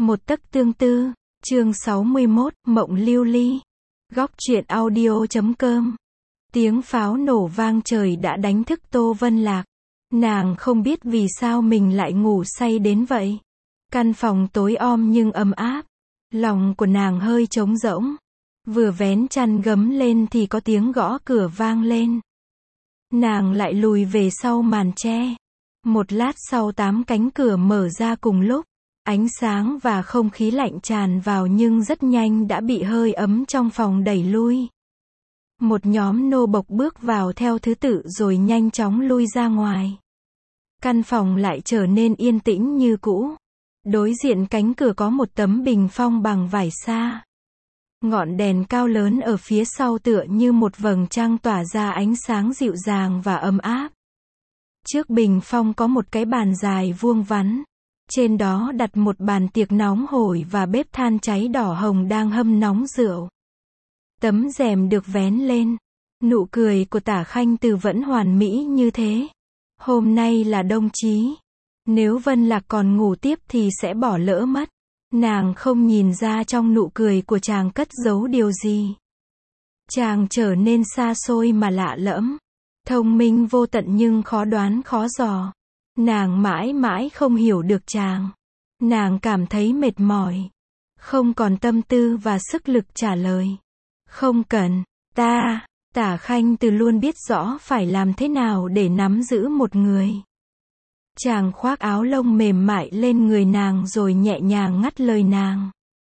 Một tấc tương tư, chương 61, Mộng Lưu Ly. Góc truyện audio.com. Tiếng pháo nổ vang trời đã đánh thức Tô Vân Lạc. Nàng không biết vì sao mình lại ngủ say đến vậy. Căn phòng tối om nhưng ấm áp. Lòng của nàng hơi trống rỗng. Vừa vén chăn gấm lên thì có tiếng gõ cửa vang lên. Nàng lại lùi về sau màn tre. Một lát sau 8 cánh cửa mở ra cùng lúc. Ánh sáng và không khí lạnh tràn vào nhưng rất nhanh đã bị hơi ấm trong phòng đẩy lui. Một nhóm nô bộc bước vào theo thứ tự rồi nhanh chóng lui ra ngoài. Căn phòng lại trở nên yên tĩnh như cũ. Đối diện cánh cửa có một tấm bình phong bằng vải sa. Ngọn đèn cao lớn ở phía sau tựa như một vầng trăng tỏa ra ánh sáng dịu dàng và ấm áp. Trước bình phong có một cái bàn dài vuông vắn. Trên đó đặt một bàn tiệc nóng hổi và bếp than cháy đỏ hồng đang hâm nóng rượu. Tấm rèm được vén lên. Nụ cười của Tả Khanh Từ vẫn hoàn mỹ như thế. Hôm nay là đông chí. Nếu Vân Lạc còn ngủ tiếp thì sẽ bỏ lỡ mất. Nàng không nhìn ra trong nụ cười của chàng cất giấu điều gì. Chàng trở nên xa xôi mà lạ lẫm. Thông minh vô tận nhưng khó đoán khó dò. Nàng mãi mãi không hiểu được chàng. Nàng cảm thấy mệt mỏi. Không còn tâm tư và sức lực trả lời. Không cần, Tả Khanh Từ luôn biết rõ phải làm thế nào để nắm giữ một người. Chàng khoác áo lông mềm mại lên người nàng rồi nhẹ nhàng ngắt lời nàng.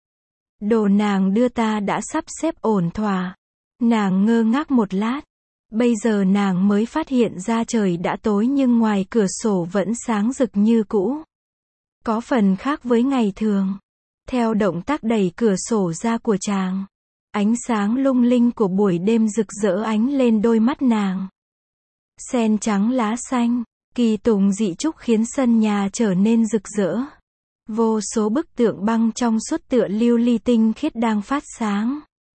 Đồ nàng đưa ta đã sắp xếp ổn thỏa. Nàng ngơ ngác một lát. Bây giờ nàng mới phát hiện ra trời đã tối nhưng ngoài cửa sổ vẫn sáng rực như cũ. Có phần khác với ngày thường. Theo động tác đẩy cửa sổ ra của chàng, ánh sáng lung linh của buổi đêm rực rỡ ánh lên đôi mắt nàng. Sen trắng lá xanh, kỳ tùng dị trúc khiến sân nhà trở nên rực rỡ. Vô số bức tượng băng trong suốt tựa lưu ly tinh khiết đang phát sáng,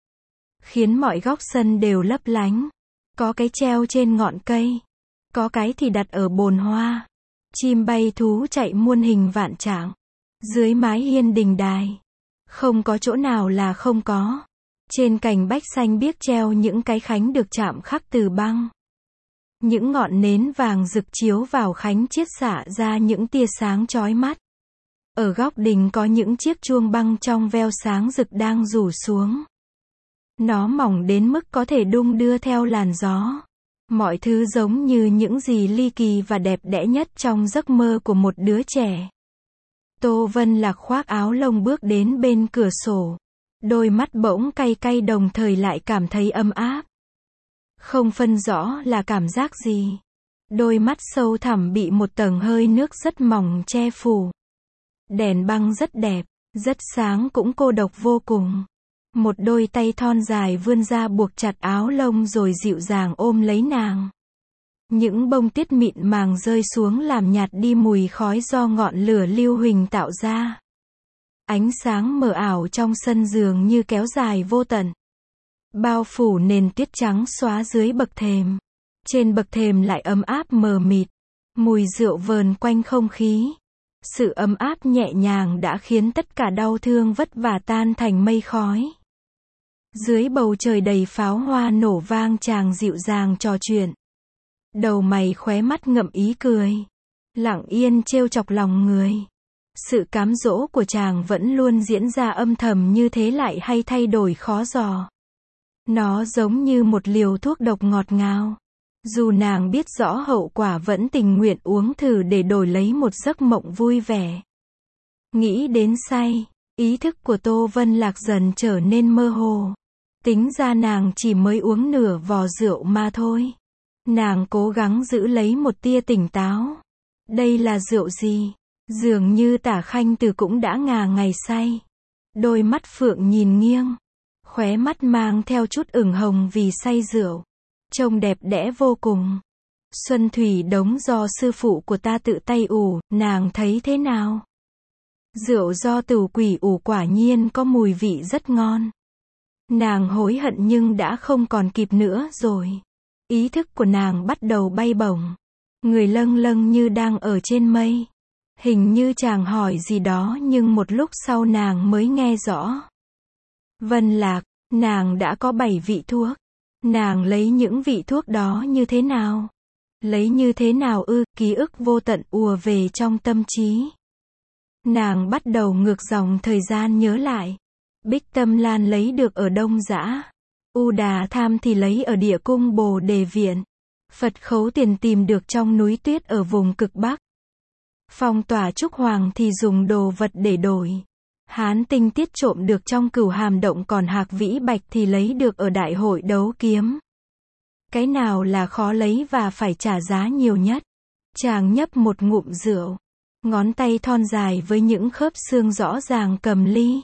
khiến mọi góc sân đều lấp lánh. Có cái treo trên ngọn cây, có cái thì đặt ở bồn hoa. Chim bay thú chạy muôn hình vạn trạng. Dưới mái hiên đình đài, không có chỗ nào là không có. Trên cành bách xanh biếc treo những cái khánh được chạm khắc từ băng. Những ngọn nến vàng rực chiếu vào khánh chiết xạ ra những tia sáng chói mắt. Ở góc đình có những chiếc chuông băng trong veo sáng rực đang rủ xuống. Nó mỏng đến mức có thể đung đưa theo làn gió. Mọi thứ giống như những gì ly kỳ và đẹp đẽ nhất trong giấc mơ của một đứa trẻ. Tô Vân Lạc khoác áo lông bước đến bên cửa sổ. Đôi mắt bỗng cay cay đồng thời lại cảm thấy ấm áp. Không phân rõ là cảm giác gì. Đôi mắt sâu thẳm bị một tầng hơi nước rất mỏng che phủ. Đèn băng rất đẹp, rất sáng cũng cô độc vô cùng. Một đôi tay thon dài vươn ra buộc chặt áo lông rồi dịu dàng ôm lấy nàng. Những bông tuyết mịn màng rơi xuống làm nhạt đi mùi khói do ngọn lửa lưu huỳnh tạo ra. Ánh sáng mờ ảo trong sân dường như kéo dài vô tận. Bao phủ nền tuyết trắng xóa dưới bậc thềm. Trên bậc thềm lại ấm áp mờ mịt. Mùi rượu vờn quanh không khí. Sự ấm áp nhẹ nhàng đã khiến tất cả đau thương vất vả tan thành mây khói. Dưới bầu trời đầy pháo hoa nổ vang chàng dịu dàng trò chuyện. Đầu mày khóe mắt ngậm ý cười. Lặng yên trêu chọc lòng người. Sự cám dỗ của chàng vẫn luôn diễn ra âm thầm như thế lại hay thay đổi khó dò. Nó giống như một liều thuốc độc ngọt ngào. Dù nàng biết rõ hậu quả vẫn tình nguyện uống thử để đổi lấy một giấc mộng vui vẻ. Nghĩ đến say, ý thức của Tô Vân Lạc dần trở nên mơ hồ. Tính ra nàng chỉ mới uống nửa vò rượu mà thôi. Nàng cố gắng giữ lấy một tia tỉnh táo. Đây là rượu gì? Dường như Tả Khanh Từ cũng đã ngà ngày say. Đôi mắt phượng nhìn nghiêng. Khóe mắt mang theo chút ửng hồng vì say rượu. Trông đẹp đẽ vô cùng. Xuân thủy đống do sư phụ của ta tự tay ủ, nàng thấy thế nào? Rượu do tửu quỷ ủ quả nhiên có mùi vị rất ngon. Nàng hối hận nhưng đã không còn kịp nữa rồi. Ý thức của nàng bắt đầu bay bổng. Người lâng lâng như đang ở trên mây. Hình như chàng hỏi gì đó nhưng một lúc sau nàng mới nghe rõ. Vân Lạc, nàng đã có 7 vị thuốc. Nàng lấy những vị thuốc đó như thế nào? Lấy như thế nào ư? Ký ức vô tận ùa về trong tâm trí. Nàng bắt đầu ngược dòng thời gian nhớ lại. Bích Tâm Lan lấy được ở Đông Dã. U Đà Tham thì lấy ở địa cung Bồ Đề Viện. Phật Khấu Tiền tìm được trong núi tuyết ở vùng cực Bắc. Phong Tỏa Trúc Hoàng thì dùng đồ vật để đổi. Hán Tinh Tiết trộm được trong Cửu Hàm Động, còn Hạc Vĩ Bạch thì lấy được ở Đại hội đấu kiếm. Cái nào là khó lấy và phải trả giá nhiều nhất? Chàng nhấp một ngụm rượu. Ngón tay thon dài với những khớp xương rõ ràng cầm ly.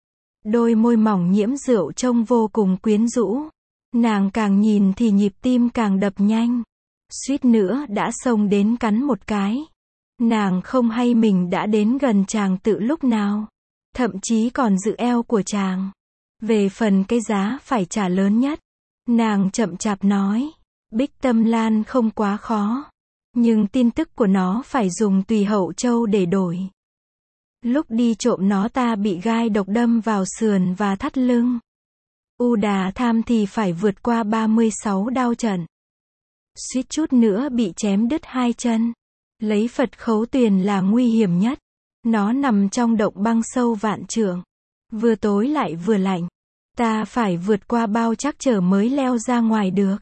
Đôi môi mỏng nhiễm rượu trông vô cùng quyến rũ. Nàng càng nhìn thì nhịp tim càng đập nhanh. Suýt nữa đã xông đến cắn một cái. Nàng không hay mình đã đến gần chàng từ lúc nào. Thậm chí còn giữ eo của chàng. Về phần cái giá phải trả lớn nhất, nàng chậm chạp nói. Bích Tâm Lan không quá khó. Nhưng tin tức của nó phải dùng Tùy Hậu Châu để đổi. Lúc đi trộm nó ta bị gai độc đâm vào sườn và thắt lưng. U Đà Tham thì phải vượt qua 36 đao trận. Suýt chút nữa bị chém đứt 2 chân. Lấy Phật Khấu Tuyền là nguy hiểm nhất. Nó nằm trong động băng sâu vạn trượng. Vừa tối lại vừa lạnh. Ta phải vượt qua bao trắc trở mới leo ra ngoài được.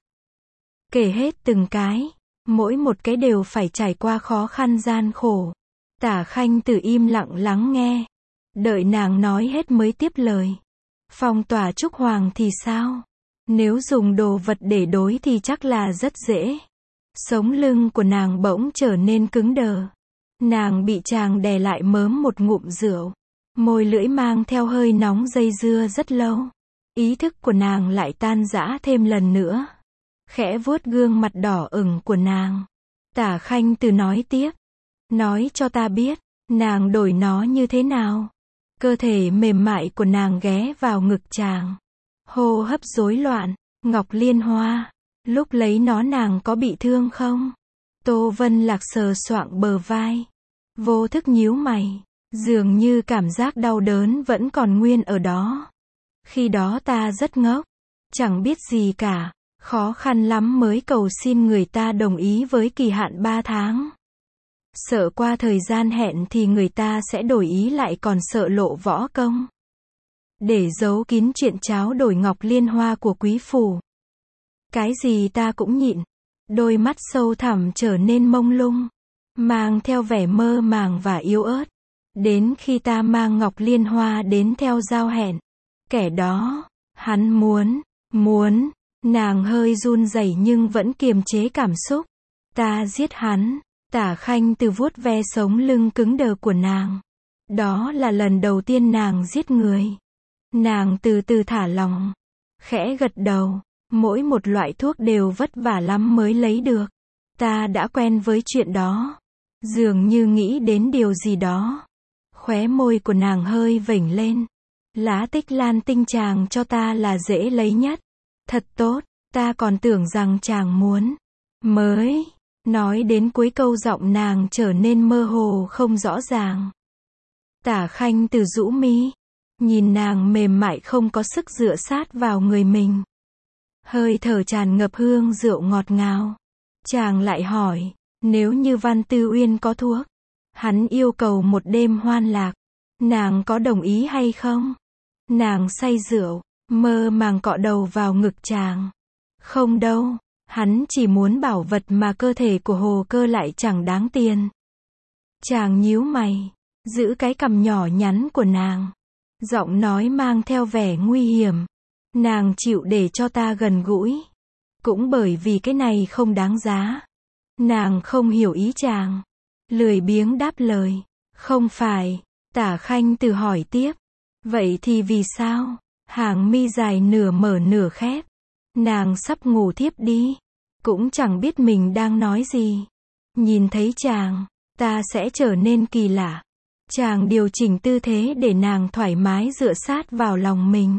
Kể hết từng cái. Mỗi một cái đều phải trải qua khó khăn gian khổ. Tả Khanh Tử im lặng lắng nghe. Đợi nàng nói hết mới tiếp lời. Phong Tỏa Trúc Hoàng thì sao? Nếu dùng đồ vật để đối thì chắc là rất dễ. Sống lưng của nàng bỗng trở nên cứng đờ. Nàng bị chàng đè lại mớm một ngụm rượu. Môi lưỡi mang theo hơi nóng dây dưa rất lâu. Ý thức của nàng lại tan rã thêm lần nữa. Khẽ vuốt gương mặt đỏ ửng của nàng. Tả Khanh Tử nói tiếp. Nói cho ta biết, nàng đổi nó như thế nào? Cơ thể mềm mại của nàng ghé vào ngực chàng. Hô hấp rối loạn. Ngọc Liên Hoa, lúc lấy nó nàng có bị thương không? Tô Vân Lạc sờ soạng bờ vai. Vô thức nhíu mày. Dường như cảm giác đau đớn vẫn còn nguyên ở đó. Khi đó ta rất ngốc. Chẳng biết gì cả. Khó khăn lắm mới cầu xin người ta đồng ý với kỳ hạn 3 tháng. Sợ qua thời gian hẹn thì người ta sẽ đổi ý, lại còn sợ lộ võ công. Để giấu kín chuyện tráo đổi Ngọc Liên Hoa của quý phủ. Cái gì ta cũng nhịn. Đôi mắt sâu thẳm trở nên mông lung. Mang theo vẻ mơ màng và yếu ớt. Đến khi ta mang Ngọc Liên Hoa đến theo giao hẹn. Kẻ đó, hắn muốn. Nàng hơi run rẩy nhưng vẫn kiềm chế cảm xúc. Ta giết hắn. Tả Khanh Tử vuốt ve sống lưng cứng đờ của nàng. Đó là lần đầu tiên nàng giết người. Nàng từ từ thả lỏng. Khẽ gật đầu. Mỗi một loại thuốc đều vất vả lắm mới lấy được. Ta đã quen với chuyện đó. Dường như nghĩ đến điều gì đó. Khóe môi của nàng hơi vểnh lên. Lá Tích Lan Tinh chàng cho ta là dễ lấy nhất. Thật tốt, ta còn tưởng rằng chàng muốn. Mới. Nói đến cuối câu giọng nàng trở nên mơ hồ không rõ ràng. Tả Khanh Tử rũ mi. Nhìn nàng mềm mại không có sức dựa sát vào người mình. Hơi thở tràn ngập hương rượu ngọt ngào. Chàng lại hỏi, nếu như Văn Tư Uyên có thuốc, hắn yêu cầu một đêm hoan lạc, nàng có đồng ý hay không? Nàng say rượu, mơ màng cọ đầu vào ngực chàng. Không đâu, hắn chỉ muốn bảo vật mà cơ thể của Hồ Cơ lại chẳng đáng tiền. Chàng nhíu mày, giữ cái cằm nhỏ nhắn của nàng. Giọng nói mang theo vẻ nguy hiểm. Nàng chịu để cho ta gần gũi. Cũng bởi vì cái này không đáng giá. Nàng không hiểu ý chàng. Lười biếng đáp lời. Không phải. Tả Khanh Tử hỏi tiếp. Vậy thì vì sao? Hàng mi dài nửa mở nửa khép. Nàng sắp ngủ thiếp đi. Cũng chẳng biết mình đang nói gì. Nhìn thấy chàng, ta sẽ trở nên kỳ lạ. Chàng điều chỉnh tư thế để nàng thoải mái dựa sát vào lòng mình.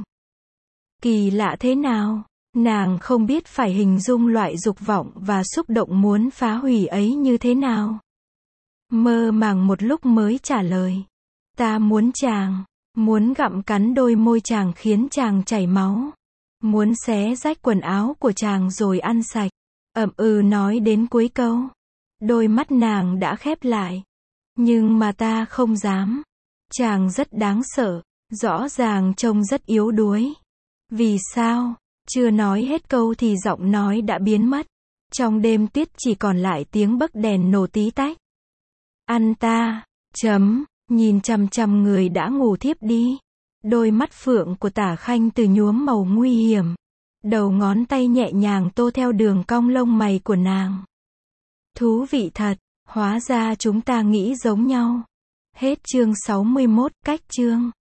Kỳ lạ thế nào? Nàng không biết phải hình dung loại dục vọng và xúc động muốn phá hủy ấy như thế nào. Mơ màng một lúc mới trả lời. Ta muốn chàng. Muốn gặm cắn đôi môi chàng khiến chàng chảy máu. Muốn xé rách quần áo của chàng rồi ăn sạch. Nói đến cuối câu. Đôi mắt nàng đã khép lại. Nhưng mà ta không dám. Chàng rất đáng sợ. Rõ ràng trông rất yếu đuối. Vì sao? Chưa nói hết câu thì giọng nói đã biến mất. Trong đêm tuyết chỉ còn lại tiếng bấc đèn nổ tí tách. Ăn ta. Nhìn chằm chằm người đã ngủ thiếp đi. Đôi mắt phượng của Tả Khanh từ nhuốm màu nguy hiểm. Đầu ngón tay nhẹ nhàng tô theo đường cong lông mày của nàng. Thú vị thật, hóa ra chúng ta nghĩ giống nhau. Hết chương 61, cách chương.